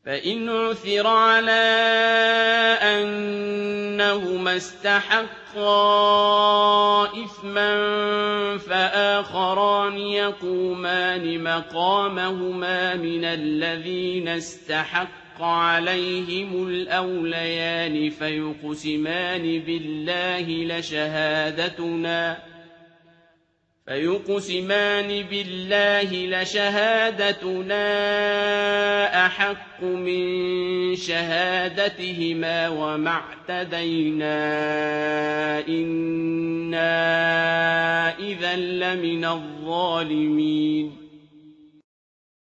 فإن عثر على أنهما استحقا إثما فآخران يقومان مقامهما من الذين استحق عليهم الأوليان فيقسمان بالله لشهادتنا أحق من شهادتهما وما اعتدينا إنا إذا لمن الظالمين